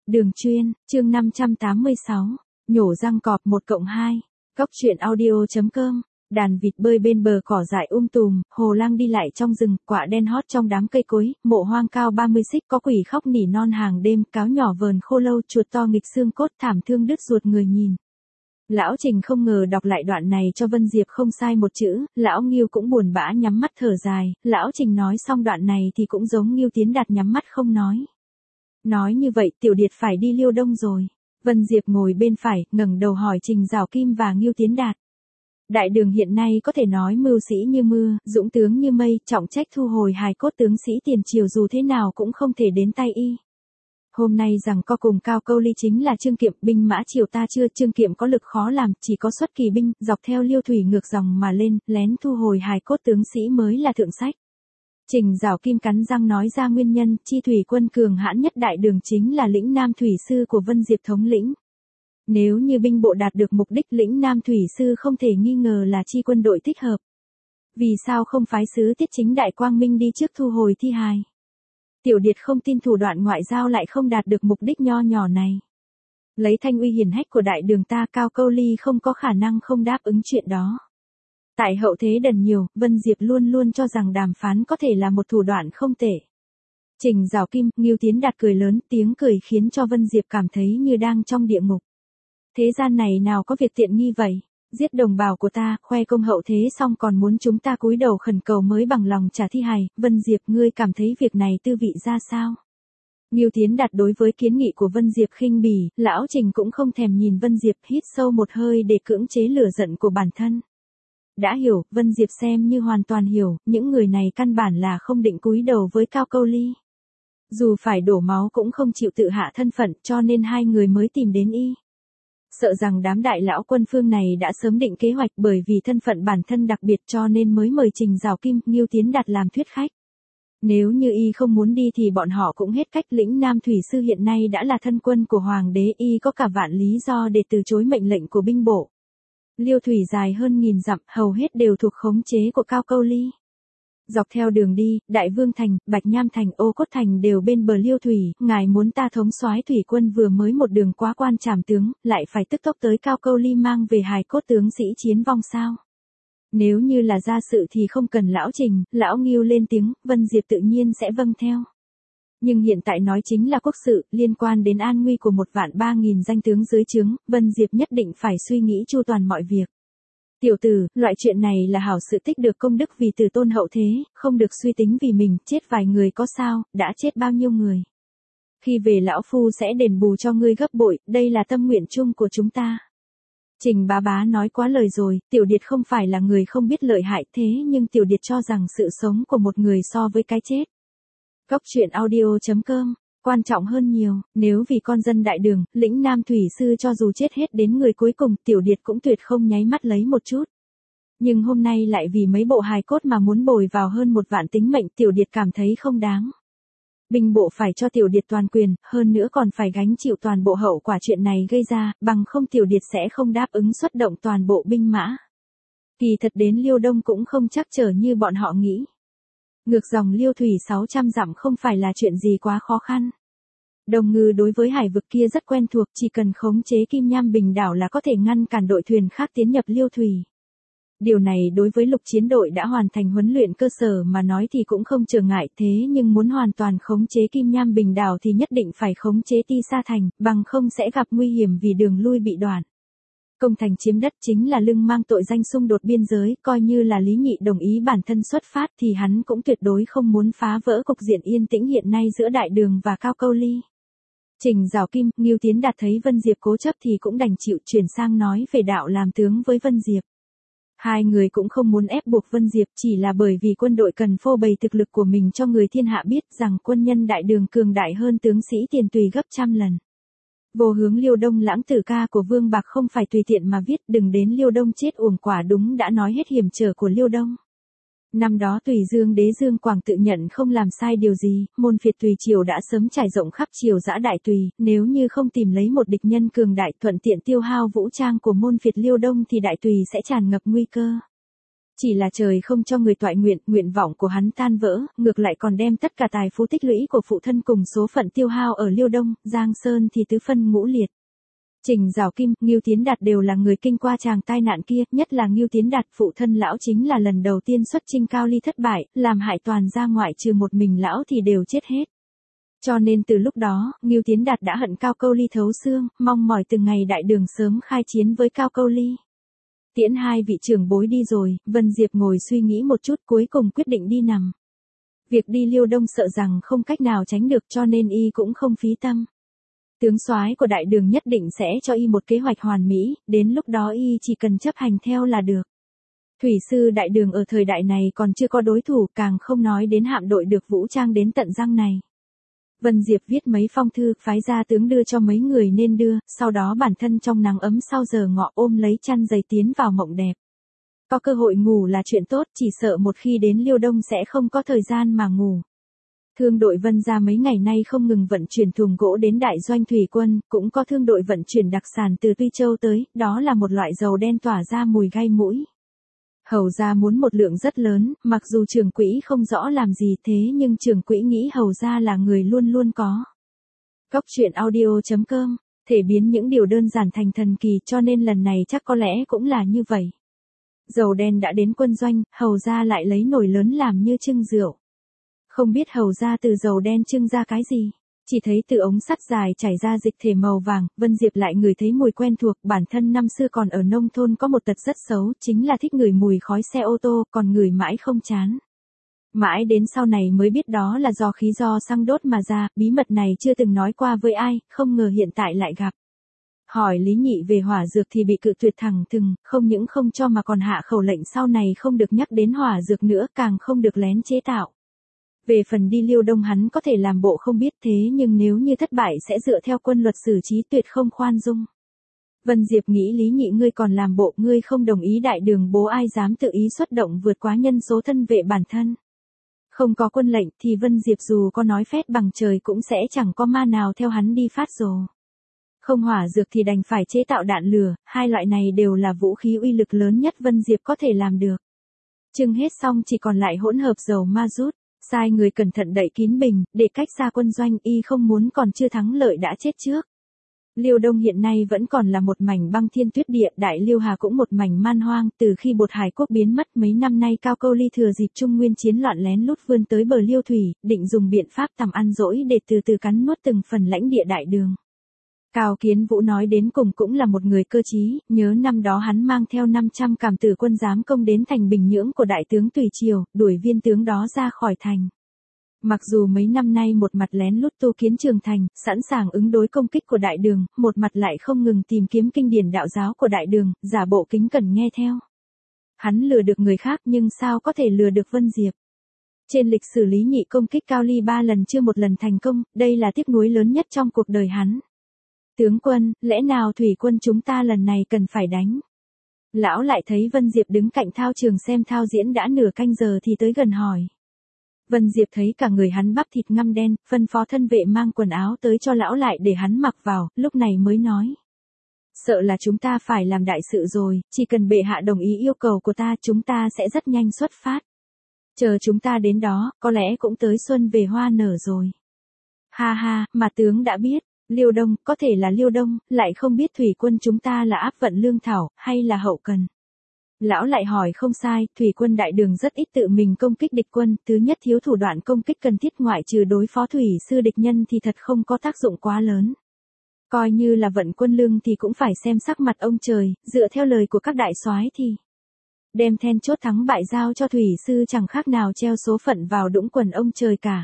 Đường chuyên, chương 586, nhổ răng cọp 1+2, Cóc truyện audio.com, đàn vịt bơi bên bờ cỏ dại tùm, hồ lang đi lại trong rừng, quạ đen hót trong đám cây cối, mộ hoang cao 30 xích có quỷ khóc nỉ non hàng đêm, cáo nhỏ vờn khô lâu, chuột to nghịch xương cốt thảm thương đứt ruột người nhìn. Lão Trình không ngờ đọc lại đoạn này cho Vân Diệp không sai một chữ, lão Ngưu cũng buồn bã nhắm mắt thở dài, lão Trình nói xong đoạn này thì cũng giống Ngưu Tiến Đạt nhắm mắt không nói. Nói như vậy Tiểu Điệt phải đi Liêu Đông rồi. Vân Diệp ngồi bên phải, ngẩng đầu hỏi Trình Giảo Kim và Ngưu Tiến Đạt. Đại đường hiện nay có thể nói mưu sĩ như mưa, dũng tướng như mây, trọng trách thu hồi hài cốt tướng sĩ tiền triều dù thế nào cũng không thể đến tay y. Hôm nay rằng co cùng Cao Câu Ly chính là Trương Kiệm, binh mã triều ta chưa, Trương Kiệm có lực khó làm, chỉ có xuất kỳ binh, dọc theo Liêu thủy ngược dòng mà lên, lén thu hồi hài cốt tướng sĩ mới là thượng sách. Trình Giảo Kim cắn răng nói ra nguyên nhân, chi thủy quân cường hãn nhất đại đường chính là lĩnh Nam thủy sư của Vân Diệp thống lĩnh. Nếu như binh bộ đạt được mục đích, lĩnh Nam thủy sư không thể nghi ngờ là chi quân đội thích hợp. Vì sao không phái sứ Tiết Chính Đại Quang Minh đi trước thu hồi thi hài? Tiểu Điệt không tin thủ đoạn ngoại giao lại không đạt được mục đích nho nhỏ này. Lấy thanh uy hiển hách của đại đường ta, Cao Câu Ly không có khả năng không đáp ứng chuyện đó. Tại hậu thế Đần Nhiều, Vân Diệp luôn luôn cho rằng đàm phán có thể là một thủ đoạn không tệ. Trình Giảo Kim, Ngưu Tiến Đạt cười lớn, tiếng cười khiến cho Vân Diệp cảm thấy như đang trong địa ngục. Thế gian này nào có việc tiện nghi vậy? Giết đồng bào của ta, khoe công hậu thế xong còn muốn chúng ta cúi đầu khẩn cầu mới bằng lòng trả thi hài. Vân Diệp, ngươi cảm thấy việc này tư vị ra sao? Ngưu Tiến Đạt đối với kiến nghị của Vân Diệp khinh bỉ, lão Trình cũng không thèm nhìn Vân Diệp, hít sâu một hơi để cưỡng chế lửa giận của bản thân. Đã hiểu, Vân Diệp xem như hoàn toàn hiểu, những người này căn bản là không định cúi đầu với Cao Câu Ly. Dù phải đổ máu cũng không chịu tự hạ thân phận, cho nên hai người mới tìm đến y. Sợ rằng đám đại lão quân phương này đã sớm định kế hoạch, bởi vì thân phận bản thân đặc biệt cho nên mới mời Trình Giảo Kim, Ngưu Tiến Đạt làm thuyết khách. Nếu như y không muốn đi thì bọn họ cũng hết cách, lĩnh Nam thủy sư hiện nay đã là thân quân của hoàng đế, y có cả vạn lý do để từ chối mệnh lệnh của binh bộ. Liêu thủy dài hơn 1000 dặm, hầu hết đều thuộc khống chế của Cao Câu Ly. Dọc theo đường đi, Đại Vương Thành, Bạch Nham Thành, Ô Cốt Thành đều bên bờ Liêu thủy, ngài muốn ta thống soái thủy quân vừa mới một đường quá quan trảm tướng, lại phải tức tốc tới Cao Câu Ly mang về hài cốt tướng sĩ chiến vong sao? Nếu như là gia sự thì không cần lão Trình, lão Ngưu lên tiếng, Vân Diệp tự nhiên sẽ vâng theo. Nhưng hiện tại nói chính là quốc sự, liên quan đến an nguy của 1.300.000 danh tướng dưới trướng, Vân Diệp nhất định phải suy nghĩ chu toàn mọi việc. Tiểu tử, loại chuyện này là hảo sự tích được công đức vì từ tôn hậu thế, không được suy tính vì mình, chết vài người có sao, đã chết bao nhiêu người. Khi về lão phu sẽ đền bù cho ngươi gấp bội, đây là tâm nguyện chung của chúng ta. Trình bá bá nói quá lời rồi, Tiểu Điệt không phải là người không biết lợi hại thế nhưng Tiểu Điệt cho rằng sự sống của một người so với cái chết. Cóc truyện audio.com, quan trọng hơn nhiều, nếu vì con dân đại đường, lĩnh Nam thủy sư cho dù chết hết đến người cuối cùng, Tiểu Điệt cũng tuyệt không nháy mắt lấy một chút. Nhưng hôm nay lại vì mấy bộ hài cốt mà muốn bồi vào hơn 1 vạn tính mệnh, Tiểu Điệt cảm thấy không đáng. Binh bộ phải cho Tiểu Điệt toàn quyền, hơn nữa còn phải gánh chịu toàn bộ hậu quả chuyện này gây ra, bằng không Tiểu Điệt sẽ không đáp ứng xuất động toàn bộ binh mã. Kỳ thật đến Liêu Đông cũng không chắc trở như bọn họ nghĩ. Ngược dòng Liêu thủy 600 dặm không phải là chuyện gì quá khó khăn. Đồng Ngư đối với hải vực kia rất quen thuộc, chỉ cần khống chế Kim Nham Bình đảo là có thể ngăn cản đội thuyền khác tiến nhập Liêu thủy. Điều này đối với lục chiến đội đã hoàn thành huấn luyện cơ sở mà nói thì cũng không trở ngại, thế nhưng muốn hoàn toàn khống chế Kim Nham Bình đảo thì nhất định phải khống chế Ti Sa Thành, bằng không sẽ gặp nguy hiểm vì đường lui bị đoạn. Công thành chiếm đất chính là lưng mang tội danh xung đột biên giới, coi như là Lý Nhị đồng ý bản thân xuất phát thì hắn cũng tuyệt đối không muốn phá vỡ cục diện yên tĩnh hiện nay giữa đại đường và Cao Câu Ly. Trình Giảo Kim, Ngưu Tiến Đạt thấy Vân Diệp cố chấp thì cũng đành chịu, chuyển sang nói về đạo làm tướng với Vân Diệp. Hai người cũng không muốn ép buộc Vân Diệp, chỉ là bởi vì quân đội cần phô bày thực lực của mình cho người thiên hạ biết rằng quân nhân đại đường cường đại hơn tướng sĩ tiền tùy gấp trăm lần. Vô hướng Liêu Đông lãng tử ca của Vương Bạc không phải tùy tiện mà viết, đừng đến Liêu Đông chết uổng, quả đúng đã nói hết hiểm trở của Liêu Đông. Năm đó Tùy Dương đế Dương Quảng tự nhận không làm sai điều gì, môn phiệt Tùy triều đã sớm trải rộng khắp triều dã đại Tùy, nếu như không tìm lấy một địch nhân cường đại thuận tiện tiêu hao vũ trang của môn phiệt Liêu Đông thì đại Tùy sẽ tràn ngập nguy cơ. Chỉ là trời không cho người toại nguyện, nguyện vọng của hắn tan vỡ, ngược lại còn đem tất cả tài phú tích lũy của phụ thân cùng số phận tiêu hao ở Liêu Đông, Giang Sơn thì tứ phân ngũ liệt. Trình Giảo Kim, Ngưu Tiến Đạt đều là người kinh qua chàng tai nạn kia, nhất là Ngưu Tiến Đạt, phụ thân lão chính là lần đầu tiên xuất chinh Cao Ly thất bại, làm hại toàn gia ngoại trừ một mình lão thì đều chết hết. Cho nên từ lúc đó, Ngưu Tiến Đạt đã hận Cao Câu Ly thấu xương, mong mỏi từng ngày đại đường sớm khai chiến với Cao Câu Ly. Tiễn hai vị trưởng bối đi rồi, Vân Diệp ngồi suy nghĩ một chút cuối cùng quyết định đi nằm. Việc đi Liêu Đông sợ rằng không cách nào tránh được cho nên y cũng không phí tâm. Tướng soái của đại đường nhất định sẽ cho y một kế hoạch hoàn mỹ, đến lúc đó y chỉ cần chấp hành theo là được. Thủy sư đại đường ở thời đại này còn chưa có đối thủ, càng không nói đến hạm đội được vũ trang đến tận răng này. Vân Diệp viết mấy phong thư, phái ra tướng đưa cho mấy người nên đưa, sau đó bản thân trong nắng ấm sau giờ ngọ ôm lấy chăn dày tiến vào mộng đẹp. Có cơ hội ngủ là chuyện tốt, chỉ sợ một khi đến Liêu Đông sẽ không có thời gian mà ngủ. Thương đội Vân gia mấy ngày nay không ngừng vận chuyển thùng gỗ đến đại doanh thủy quân, cũng có thương đội vận chuyển đặc sản từ Tuy Châu tới, đó là một loại dầu đen tỏa ra mùi gai mũi. Hầu gia muốn một lượng rất lớn, mặc dù trưởng quỹ không rõ làm gì thế nhưng trưởng quỹ nghĩ hầu gia là người luôn luôn có. Góc truyện audio.com, thể biến những điều đơn giản thành thần kỳ cho nên lần này chắc có lẽ cũng là như vậy. Dầu đen đã đến quân doanh, hầu gia lại lấy nồi lớn làm như trưng rượu. Không biết hầu gia từ dầu đen trưng ra cái gì, chỉ thấy từ ống sắt dài chảy ra dịch thể màu vàng, Vân Diệp lại ngửi thấy mùi quen thuộc, bản thân năm xưa còn ở nông thôn có một tật rất xấu, chính là thích ngửi mùi khói xe ô tô, còn ngửi mãi không chán. Mãi đến sau này mới biết đó là do xăng đốt mà ra, bí mật này chưa từng nói qua với ai, không ngờ hiện tại lại gặp. Hỏi Lý Nhị về hỏa dược thì bị cự tuyệt thẳng thừng, không những không cho mà còn hạ khẩu lệnh sau này không được nhắc đến hỏa dược nữa, càng không được lén chế tạo. Về phần đi Liêu Đông hắn có thể làm bộ không biết thế nhưng nếu như thất bại sẽ dựa theo quân luật xử trí tuyệt không khoan dung. Vân Diệp nghĩ Lý Nhị ngươi còn làm bộ ngươi không đồng ý đại đường bố ai dám tự ý xuất động vượt quá nhân số thân vệ bản thân. Không có quân lệnh thì Vân Diệp dù có nói phét bằng trời cũng sẽ chẳng có ma nào theo hắn đi phát rồ. Không hỏa dược thì đành phải chế tạo đạn lửa, hai loại này đều là vũ khí uy lực lớn nhất Vân Diệp có thể làm được. Trưng hết xong chỉ còn lại hỗn hợp dầu ma rút. Sai người cẩn thận đậy kín bình, để cách xa quân doanh y không muốn còn chưa thắng lợi đã chết trước. Liêu Đông hiện nay vẫn còn là một mảnh băng thiên tuyết địa, Đại Liêu Hà cũng một mảnh man hoang, từ khi Bột Hải Quốc biến mất mấy năm nay Cao Câu Ly thừa dịp Trung Nguyên chiến loạn lén lút vươn tới bờ Liêu Thủy, định dùng biện pháp tầm ăn dỗi để từ từ cắn nuốt từng phần lãnh địa đại đường. Cao Kiến Vũ nói đến cùng cũng là một người cơ trí, nhớ năm đó hắn mang theo 500 cảm tử quân giám công đến thành Bình Nhưỡng của đại tướng Tùy Triều, đuổi viên tướng đó ra khỏi thành. Mặc dù mấy năm nay một mặt lén lút tu kiến trường thành, sẵn sàng ứng đối công kích của đại đường, một mặt lại không ngừng tìm kiếm kinh điển đạo giáo của đại đường, giả bộ kính cẩn nghe theo. Hắn lừa được người khác nhưng sao có thể lừa được Vân Diệp. Trên lịch sử Lý Nhị công kích Cao Ly 3 lần chưa một lần thành công, đây là tiếc nuối lớn nhất trong cuộc đời hắn. Tướng quân, lẽ nào thủy quân chúng ta lần này cần phải đánh? Lão lại thấy Vân Diệp đứng cạnh thao trường xem thao diễn đã nửa canh giờ thì tới gần hỏi. Vân Diệp thấy cả người hắn bắp thịt ngăm đen, phân phó thân vệ mang quần áo tới cho lão lại để hắn mặc vào, lúc này mới nói. Sợ là chúng ta phải làm đại sự rồi, chỉ cần bệ hạ đồng ý yêu cầu của ta chúng ta sẽ rất nhanh xuất phát. Chờ chúng ta đến đó, có lẽ cũng tới xuân về hoa nở rồi. Ha ha, mà tướng đã biết. Liêu Đông, có thể là Liêu Đông, lại không biết thủy quân chúng ta là áp vận lương thảo, hay là hậu cần. Lão lại hỏi không sai, thủy quân đại đường rất ít tự mình công kích địch quân, thứ nhất thiếu thủ đoạn công kích cần thiết ngoại trừ đối phó thủy sư địch nhân thì thật không có tác dụng quá lớn. Coi như là vận quân lương thì cũng phải xem sắc mặt ông trời, dựa theo lời của các đại soái thì. Đem then chốt thắng bại giao cho thủy sư chẳng khác nào treo số phận vào đũng quần ông trời cả.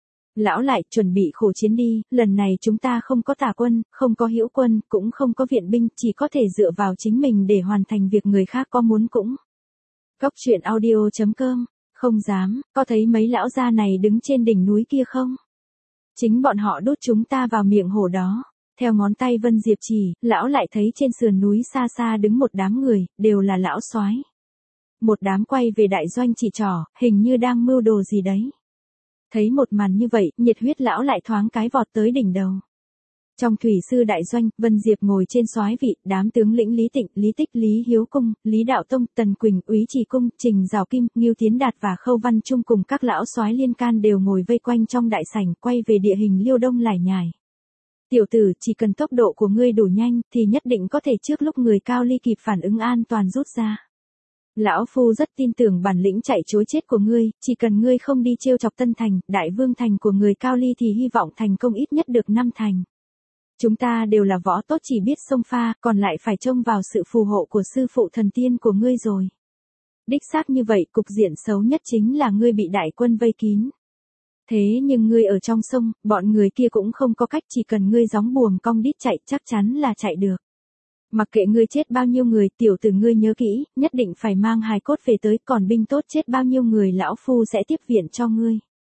Lão lại chuẩn bị khổ chiến đi, lần này chúng ta không có tả quân, không có hữu quân, cũng không có viện binh, chỉ có thể dựa vào chính mình để hoàn thành việc người khác có muốn cũng. Góc truyện audio.com, không dám, có thấy mấy lão gia này đứng trên đỉnh núi kia không? Chính bọn họ đốt chúng ta vào miệng hổ đó. Theo ngón tay Vân Diệp chỉ, lão lại thấy trên sườn núi xa xa đứng một đám người, đều là lão soái. Một đám quay về đại doanh chỉ trỏ, hình như đang mưu đồ gì đấy. Thấy một màn như vậy, nhiệt huyết lão lại thoáng cái vọt tới đỉnh đầu. Trong thủy sư đại doanh, Vân Diệp ngồi trên soái vị, đám tướng lĩnh Lý Tịnh, Lý Tích, Lý Hiếu Cung, Lý Đạo Tông, Tần Quỳnh, Úy Trì Cung, Trình Giảo Kim, Ngưu Tiến Đạt và Khâu Văn Trung cùng các lão soái liên can đều ngồi vây quanh trong đại sảnh, quay về địa hình Liêu Đông lải nhải. Tiểu tử, chỉ cần tốc độ của ngươi đủ nhanh, thì nhất định có thể trước lúc người Cao Ly kịp phản ứng an toàn rút ra. Lão Phu rất tin tưởng bản lĩnh chạy chối chết của ngươi, chỉ cần ngươi không đi trêu chọc Tân Thành, Đại Vương Thành của người Cao Ly thì hy vọng thành công ít nhất được 5 thành. Chúng ta đều là võ tốt chỉ biết xông pha, còn lại phải trông vào sự phù hộ của sư phụ thần tiên của ngươi rồi. Đích xác như vậy, cục diện xấu nhất chính là ngươi bị đại quân vây kín. Thế nhưng ngươi ở trong sông, bọn người kia cũng không có cách, chỉ cần ngươi gióng buồm cong đít chạy chắc chắn là chạy được. Mặc kệ ngươi chết bao nhiêu người, tiểu tử ngươi nhớ kỹ, nhất định phải mang hài cốt về tới, còn binh tốt chết bao nhiêu người lão phu sẽ tiếp viện cho ngươi.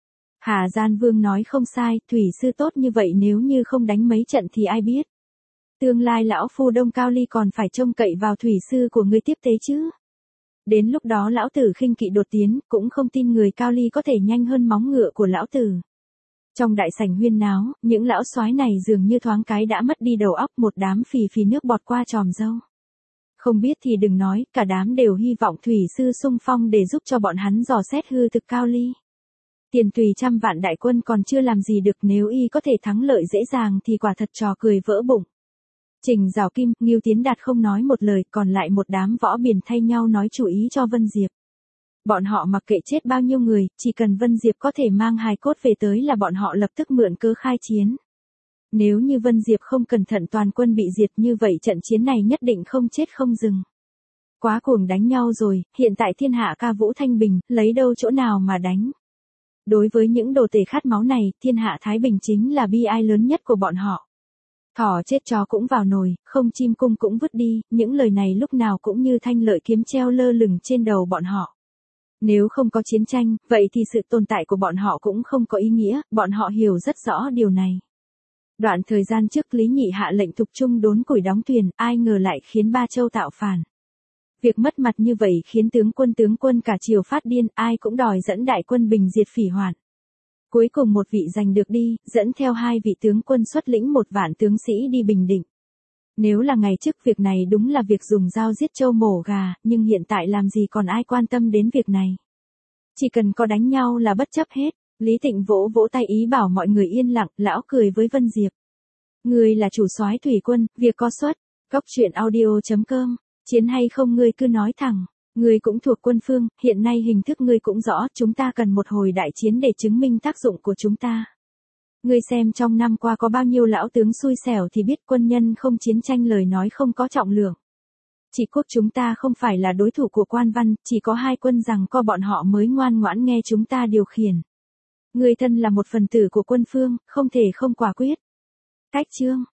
Hà Gian Vương nói không sai, thủy sư tốt như vậy nếu như không đánh mấy trận thì ai biết. Tương lai lão phu Đông Cao Ly còn phải trông cậy vào thủy sư của ngươi tiếp tế chứ. Đến lúc đó lão tử khinh kỵ đột tiến, cũng không tin người Cao Ly có thể nhanh hơn móng ngựa của lão tử. Trong đại sảnh huyên náo, những lão soái này dường như thoáng cái đã mất đi đầu óc, một đám phì phì nước bọt qua tròm râu. Không biết thì đừng nói, cả đám đều hy vọng thủy sư xung phong để giúp cho bọn hắn dò xét hư thực Cao Ly. Tiền tùy trăm vạn đại quân còn chưa làm gì được, nếu y có thể thắng lợi dễ dàng thì quả thật trò cười vỡ bụng. Trình Giảo Kim, Ngưu Tiến Đạt không nói một lời, còn lại một đám võ biền thay nhau nói chủ ý cho Vân Diệp. Bọn họ mặc kệ chết bao nhiêu người, chỉ cần Vân Diệp có thể mang hài cốt về tới là bọn họ lập tức mượn cớ khai chiến. Nếu như Vân Diệp không cẩn thận toàn quân bị diệt như vậy trận chiến này nhất định không chết không dừng. Quá cuồng đánh nhau rồi, hiện tại thiên hạ ca vũ thanh bình, lấy đâu chỗ nào mà đánh. Đối với những đồ tể khát máu này, thiên hạ Thái Bình chính là bi ai lớn nhất của bọn họ. Thỏ chết chó cũng vào nồi, không chim cung cũng vứt đi, những lời này lúc nào cũng như thanh lợi kiếm treo lơ lửng trên đầu bọn họ. Nếu không có chiến tranh, vậy thì sự tồn tại của bọn họ cũng không có ý nghĩa, bọn họ hiểu rất rõ điều này. Đoạn thời gian trước Lý Nhị hạ lệnh Thục Trung đốn củi đóng thuyền, ai ngờ lại khiến Ba Châu tạo phản. Việc mất mặt như vậy khiến tướng quân cả triều phát điên, ai cũng đòi dẫn đại quân bình diệt phỉ hoạn. Cuối cùng một vị giành được đi, dẫn theo 2 vị tướng quân xuất lĩnh 1 vạn tướng sĩ đi Bình Định. Nếu là ngày trước việc này đúng là việc dùng dao giết trâu mổ gà, nhưng hiện tại làm gì còn ai quan tâm đến việc này. Chỉ cần có đánh nhau là bất chấp hết. Lý Tịnh vỗ vỗ tay ý bảo mọi người yên lặng, lão cười với Vân Diệp. Ngươi là chủ soái thủy quân, việc có suất. Cóc truyện audio.com, chiến hay không ngươi cứ nói thẳng. Ngươi cũng thuộc quân phương, hiện nay hình thức ngươi cũng rõ, chúng ta cần một hồi đại chiến để chứng minh tác dụng của chúng ta. Ngươi xem trong năm qua có bao nhiêu lão tướng xui xẻo thì biết quân nhân không chiến tranh lời nói không có trọng lượng. Chỉ quốc chúng ta không phải là đối thủ của quan văn, chỉ có 2 quân rằng co bọn họ mới ngoan ngoãn nghe chúng ta điều khiển. Ngươi thân là một phần tử của quân phương, không thể không quả quyết. Cách chương